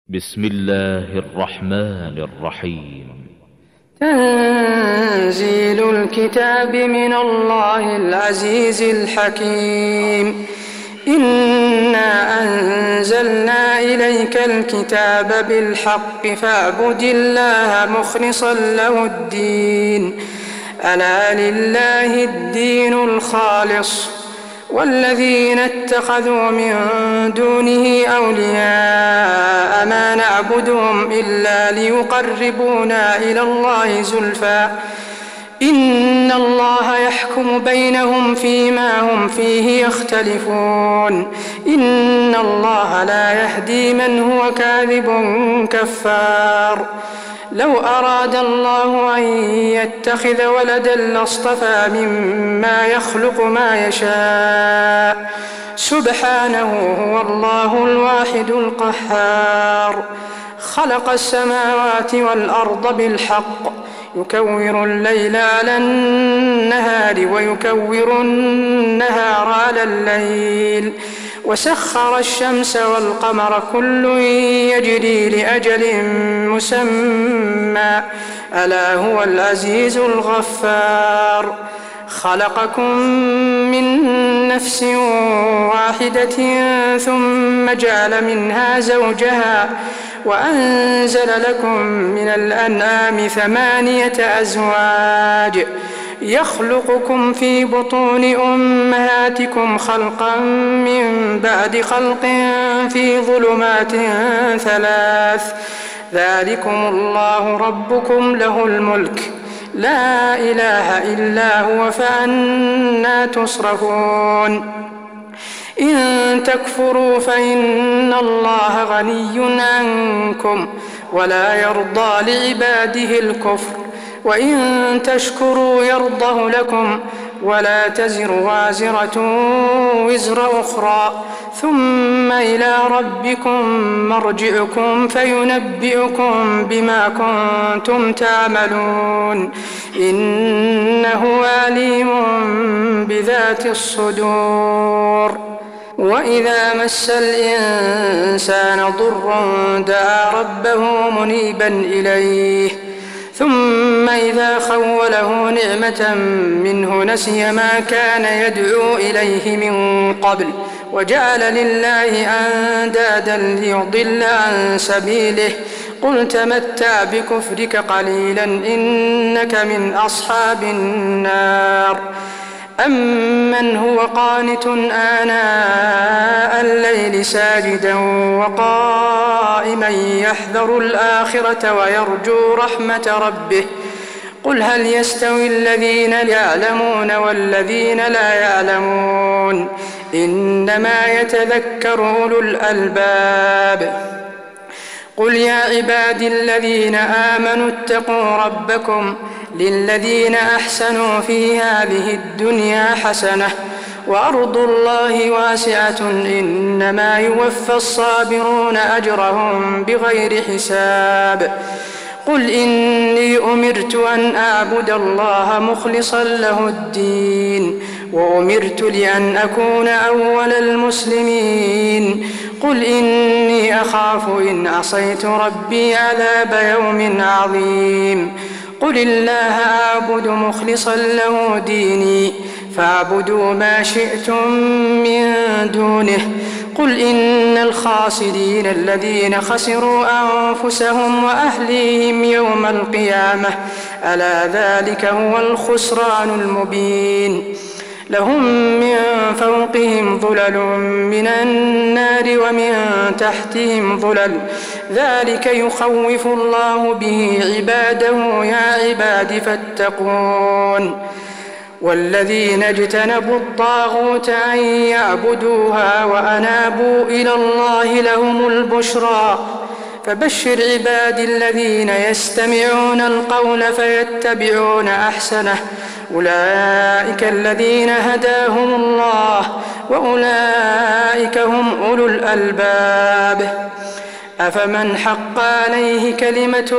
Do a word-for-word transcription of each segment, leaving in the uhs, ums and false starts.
بسم الله الرحمن الرحيم. تنزيل الكتاب من الله العزيز الحكيم. إنا أنزلنا إليك الكتاب بالحق فاعبد الله مخلصا له الدين، ألا لله الدين الخالص، والذين اتخذوا من دونه أولياء ما نعبدهم إلا ليقربونا إلى الله زلفى إن الله يحكم بينهم فيما هم فيه يختلفون، إن الله لا يهدي من هو كاذب كفار. لو أراد الله أن يتخذ ولدا لاصطفى مما يخلق ما يشاء، سبحانه هو الله الواحد القهار. خلق السماوات والأرض بالحق، يكور الليل على النهار ويكور النهار على الليل، وسخر الشمس والقمر كل يجري لأجل مسمى، ألا هو العزيز الغفار. خلقكم من نفس واحدة ثم جعل منها زوجها وأنزل لكم من الأنعام ثمانية أزواج، يخلقكم في بطون أمهاتكم خلقا من بعد خلق في ظلمات ثلاث، ذلكم الله ربكم له الملك، لا إله إلا هو، فأنى تصرفون. إن تكفروا فإن الله غني عنكم ولا يرضى لعباده الكفر، وإن تشكروا يرضه لكم، ولا تزر وازرة وزر أخرى، ثم إلى ربكم مرجعكم فينبئكم بما كنتم تعملون، إنه عليم بذات الصدور. وإذا مس الإنسان ضر دعا ربه منيبا إليه، ثم إذا خوله نعمة منه نسي ما كان يدعو إليه من قبل، وجعل لله أندادا ليضل عن سبيله، قل تمتع بكفرك قليلا إنك من أصحاب النار. أمن هو قانت آناء الليل ساجدا وقائما يحذر الآخرة ويرجو رحمة ربه، قل هل يستوي الذين يعلمون والذين لا يعلمون، إنما يتذكر أولو الألباب. قل يا عبادي الذين آمنوا اتقوا ربكم، للذين أحسنوا في هذه الدنيا حسنة، وأرض الله واسعة، إنما يوفى الصابرون أجرهم بغير حساب. قل إني أمرت أن أعبد الله مخلصا له الدين، وأمرت لأن أكون أول المسلمين. قل إني أخاف إن عصيت ربي عذاب يوم عظيم. قل الله أعبد مخلصا له ديني، فاعبدوا ما شئتم من دونه. قل إن الخاسرين الذين خسروا أنفسهم وأهليهم يوم القيامة، ألا ذلك هو الخسران المبين. لهم من فوقهم ظلل من النار ومن تحتهم ظلل، ذلك يخوف الله به عباده، يا عباد فاتقون. والذين اجتنبوا الطاغوت أن يعبدوها وأنابوا إلى الله لهم البشرى، فبشر عبادي الذين يستمعون القول فيتبعون أحسنه، أولئك الذين هداهم الله، وأولئك هم أولو الألباب. أفمن حق عليه كلمة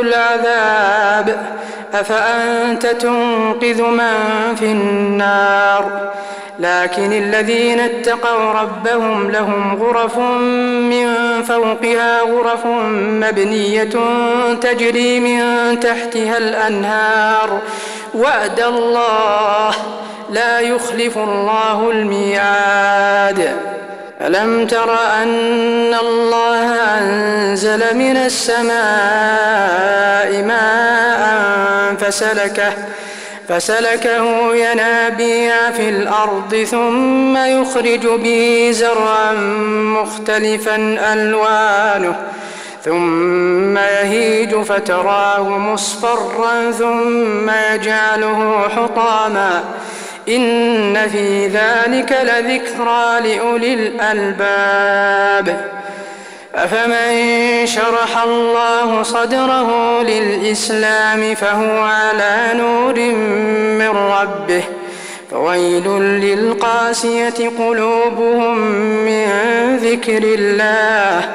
العذاب أفأنت تنقذ من في النار، لكن الذين اتقوا ربهم لهم غرف من فوقها غرف مبنية تجري من تحتها الأنهار وعد الله لا يخلف الله الميعاد. ألم تر أن الله أنزل من السماء ماء فسلكه فسلكه ينابيع في الأرض ثم يخرج به زرعا مختلفا ألوانه ثم يهيج فتراه مصفرا ثم يجعله حطاما إن في ذلك لذكرى لأولي الألباب. أفمن شرح الله صدره للإسلام فهو على نور من ربه فويل للقاسية قلوبهم من ذكر الله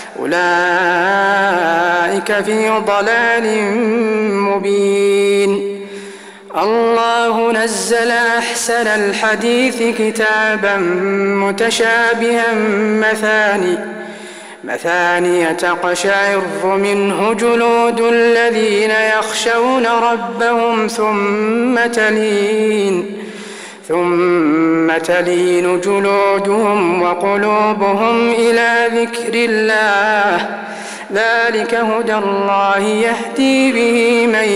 أولئك في ضلال مبين. الله نزل أحسن الحديث كتابا متشابها مثاني مثانية تقشعر منه جلود الذين يخشون ربهم ثم تلين ثم تلين جلودهم وقلوبهم إلى ذكر الله ذلك هدى الله يهدي به من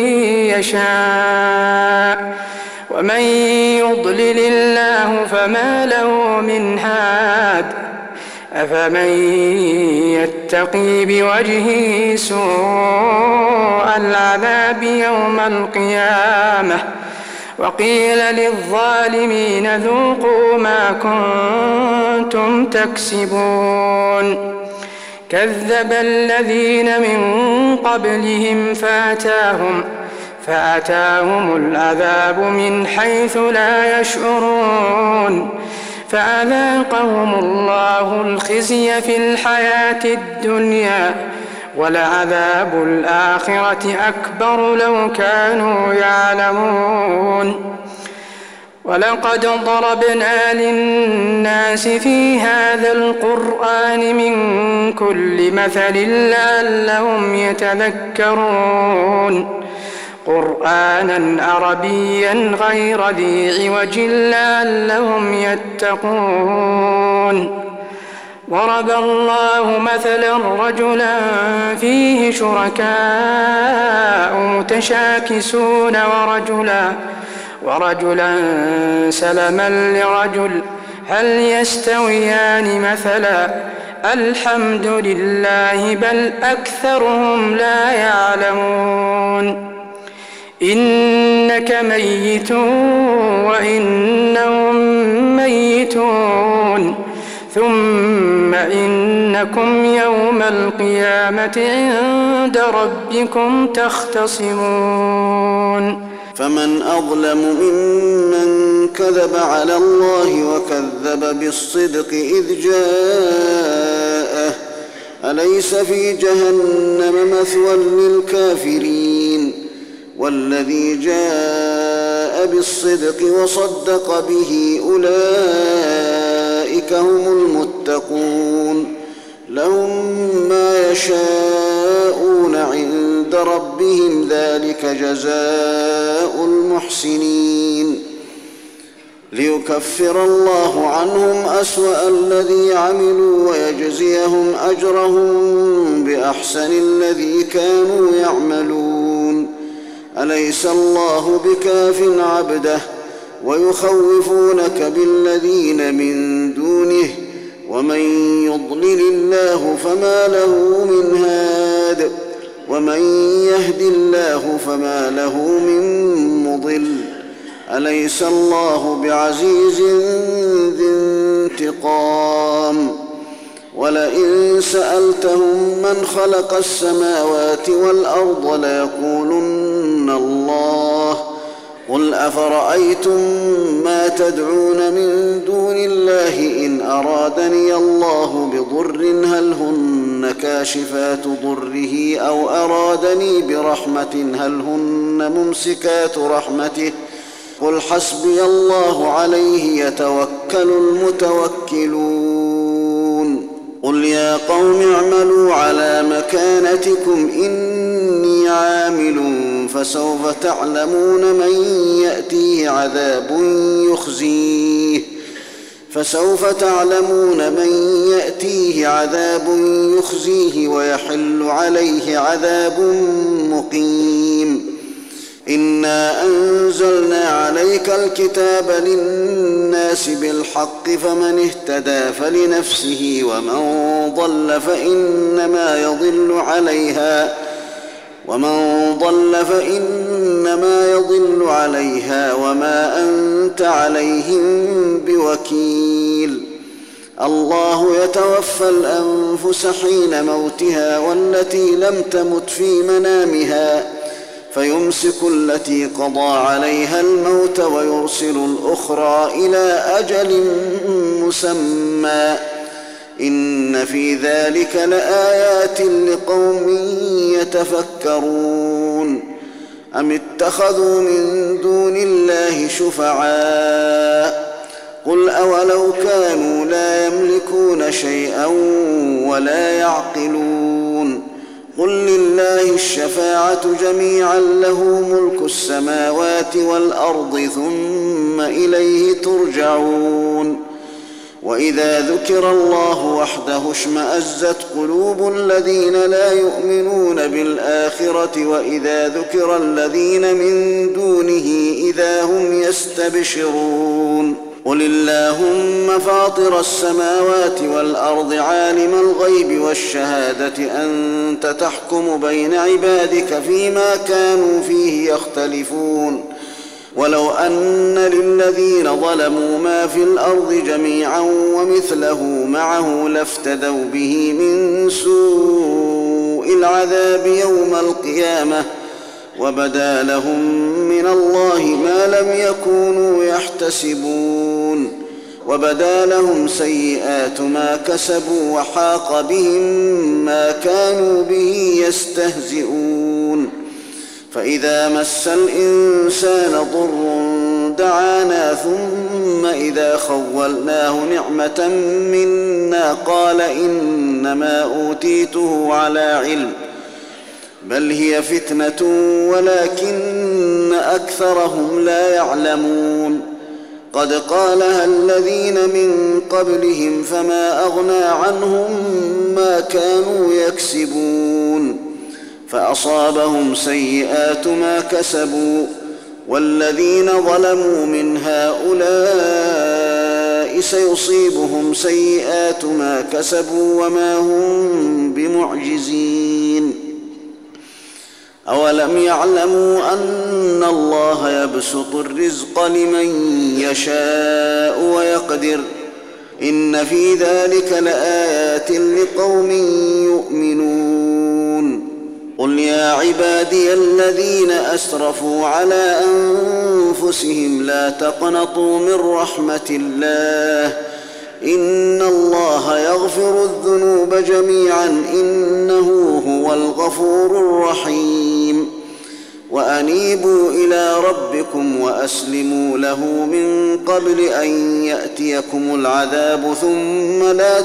يشاء ومن يضلل الله فما له من هاد. أفمن يتقي بوجهه سوء العذاب يوم القيامة وقيل للظالمين ذوقوا ما كنتم تكسبون. كذب الذين من قبلهم فأتاهم فأتاهم العذاب من حيث لا يشعرون فأذاقهم الله الخزي في الحياة الدنيا ولعذاب الآخرة أكبر لو كانوا يعلمون. ولقد ضربنا للناس في هذا القرآن من كل مثل لعلهم يتذكرون قرآنا عربيا غير ذي عوج لعلهم يتقون. ضرب الله مثلا رجلا فيه شركاء متشاكسون ورجلا ورجلا سلما لرجل هل يستويان مثلا الحمد لله بل أكثرهم لا يعلمون. إنك ميت وإنهم ميتون ثم إنكم يوم القيامة عند ربكم تختصمون. فمن أظلم ممن كذب على الله وكذب بالصدق إذ جاءه أليس في جهنم مثوى للكافرين والذي جاء بالصدق وصدق به أولئك هم المتقون لهم ما يشاءون عند ربهم ذلك جزاء المحسنين ليكفر الله عنهم أسوأ الذي عملوا ويجزيهم أجرهم بأحسن الذي كانوا يعملون أليس الله بكاف عبده ويخوفونك بالذين من دونه ومن يضلل الله فما له من هاد ومن يهد الله فما له من مضل أليس الله بعزيز ذي انتقام ولئن سألتهم من خلق السماوات والأرض ليقولن الله قل أفرأيتم ما تدعون من دون الله إن أرادني الله بضر هل هن كاشفات ضره أو أرادني برحمة هل هن ممسكات رحمته قل حسبي الله عليه يتوكل المتوكلون قل يا قوم اعملوا على مكانتكم إني عامل فسوف تعلمون من يأتيه عذاب يخزيه فسوف تعلمون من يأتيه عذاب يخزيه ويحل عليه عذاب مقيم إنا أنزلنا عليك الكتاب للناس بالحق فمن اهتدى فلنفسه ومن ضل فإنما يضل عليها ومن ضل فإنما يضل عليها وما أنت عليهم بوكيل الله يتوفى الأنفس حين موتها والتي لم تمت في منامها فيمسك التي قضى عليها الموت ويرسل الأخرى إلى أجل مسمى إن في ذلك لآيات لقوم يتفكرون أم اتخذوا من دون الله شفعاء قل أولو كانوا لا يملكون شيئا ولا يعقلون قل لله الشفاعة جميعا له ملك السماوات والأرض ثم إليه ترجعون وإذا ذكر الله وحده اشمأزت قلوب الذين لا يؤمنون بالآخرة وإذا ذكر الذين من دونه إذا هم يستبشرون قل اللهم فاطر السماوات والأرض عالم الغيب والشهادة أنت تحكم بين عبادك فيما كانوا فيه يختلفون ولو أن للذين ظلموا ما في الأرض جميعا ومثله معه لافتدوا به من سوء العذاب يوم القيامة وبدا لهم من الله ما لم يكونوا يحتسبون وبدا لهم سيئات ما كسبوا وحاق بهم ما كانوا به يستهزئون فإذا مس الإنسان ضر دعانا ثم إذا خولناه نعمة منا قال إنما أوتيته على علم بل هي فتنة ولكن أكثرهم لا يعلمون قد قالها الذين من قبلهم فما أغنى عنهم ما كانوا يكسبون فأصابهم سيئات ما كسبوا والذين ظلموا من هؤلاء سيصيبهم سيئات ما كسبوا وما هم بمعجزين أولم يعلموا أن الله يبسط الرزق لمن يشاء ويقدر إن في ذلك لآيات لقوم يؤمنون قل يا عبادي الذين أسرفوا على أنفسهم لا تقنطوا من رحمة الله إن الله يغفر الذنوب جميعا إنه هو الغفور الرحيم وأنيبوا إلى ربكم وأسلموا له من قبل أن يأتيكم العذاب ثم لا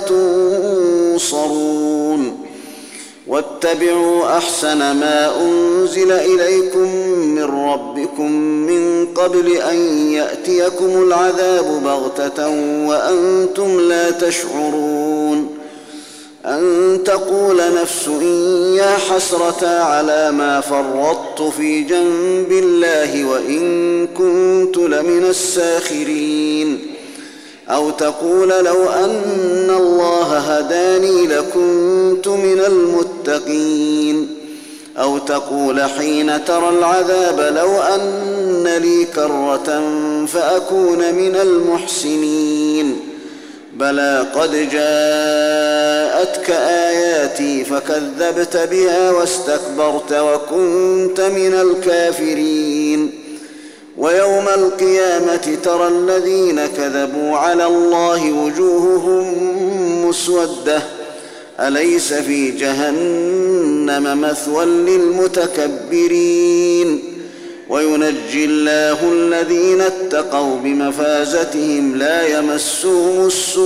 تنصرون واتبعوا أحسن ما أنزل إليكم من ربكم من قبل أن يأتيكم العذاب بغتة وأنتم لا تشعرون أن تقول نفس إن يا حسرة على ما فرطت في جنب الله وإن كنت لمن الساخرين أو تقول لو أن الله هداني لكنت من المتقين أو تقول حين ترى العذاب لو أن لي كرة فأكون من المحسنين بلى قد جاءتك آياتي فكذبت بها واستكبرت وكنت من الكافرين ويوم القيامة ترى الذين كذبوا على الله وجوههم مسودة أليس في جهنم مثوى للمتكبرين وينجي الله الذين اتقوا بمفازتهم لا يمسهم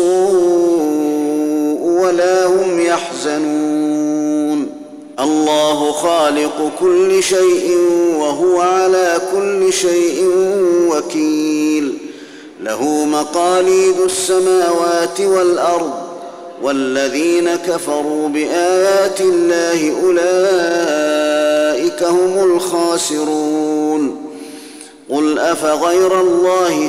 السوء ولا هم يحزنون الله خالق كل شيء وهو على كل شيء وكيل له مقاليد السماوات والأرض والذين كفروا بآيات الله أولئك هم الخاسرون قل أفغير الله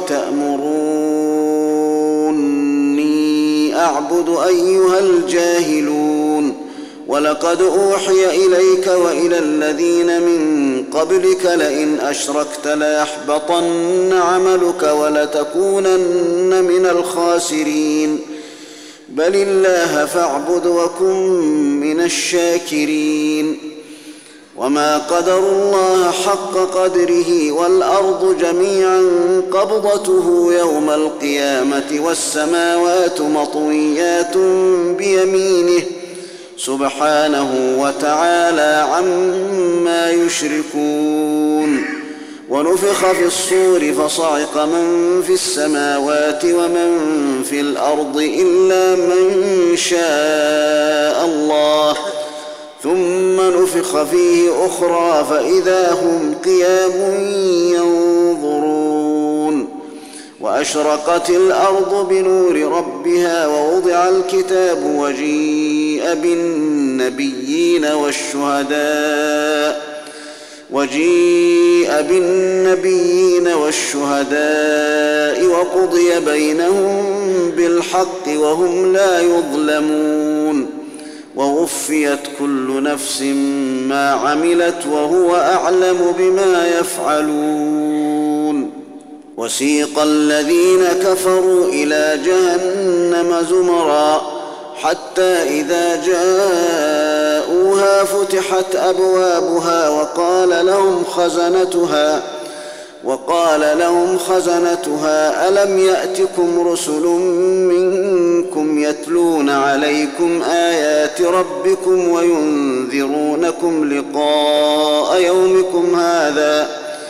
تأمروني أعبد أيها الجاهلون ولقد أوحي إليك وإلى الذين من قبلك لئن أشركت ليحبطن عملك ولتكونن من الخاسرين بل الله فاعبد وكن من الشاكرين وما قدروا الله حق قدره والأرض جميعا قبضته يوم القيامة والسماوات مطويات بيمينه سبحانه وتعالى عما يشركون ونفخ في الصور فصعق من في السماوات ومن في الأرض إلا من شاء الله ثم نفخ فيه أخرى فإذا هم قيام ينظرون وأشرقت الأرض بنور ربها ووضع الكتاب وجيء بالنبيين والشهداء وجيء بالنبيين والشهداء وقضي بينهم بالحق وهم لا يظلمون ووفيت كل نفس ما عملت وهو أعلم بما يفعلون وسيق الذين كفروا إلى جهنم زمرا حتى إذا جاءوها فتحت أبوابها وقال لهم خزنتها وقال لهم خزنتها ألم يأتكم رسل منكم يتلون عليكم آيات ربكم وينذرونكم لقاء يومكم هذا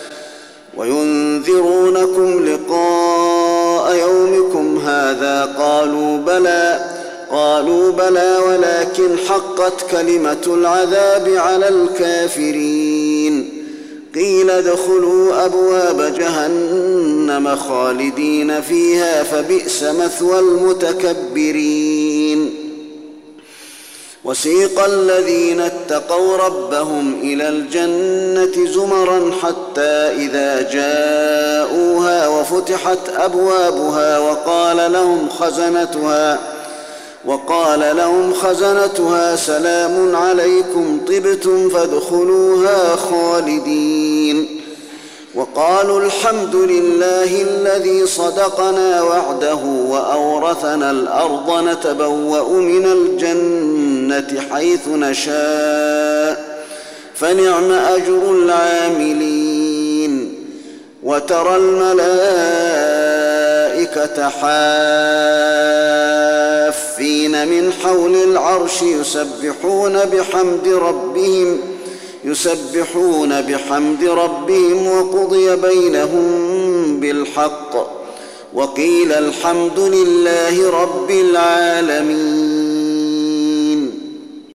وينذرونكم لقاء يومكم هذا قالوا بلى قالوا بلى ولكن حقت كلمة العذاب على الكافرين قيل ادخلوا أبواب جهنم خالدين فيها فبئس مثوى المتكبرين وسيق الذين اتقوا ربهم إلى الجنة زمرا حتى إذا جاءوها وفتحت أبوابها وقال لهم خزنتها وقال لهم خزنتها سلام عليكم طبتم فادخلوها خالدين وقالوا الحمد لله الذي صدقنا وعده وأورثنا الأرض نتبوأ من الجنة حيث نشاء فنعم أجر العاملين وترى الملائكة حافين من حول العرش يسبحون بحمد ربهم يسبحون بحمد ربهم وقضي بينهم بالحق وقيل الحمد لله رب العالمين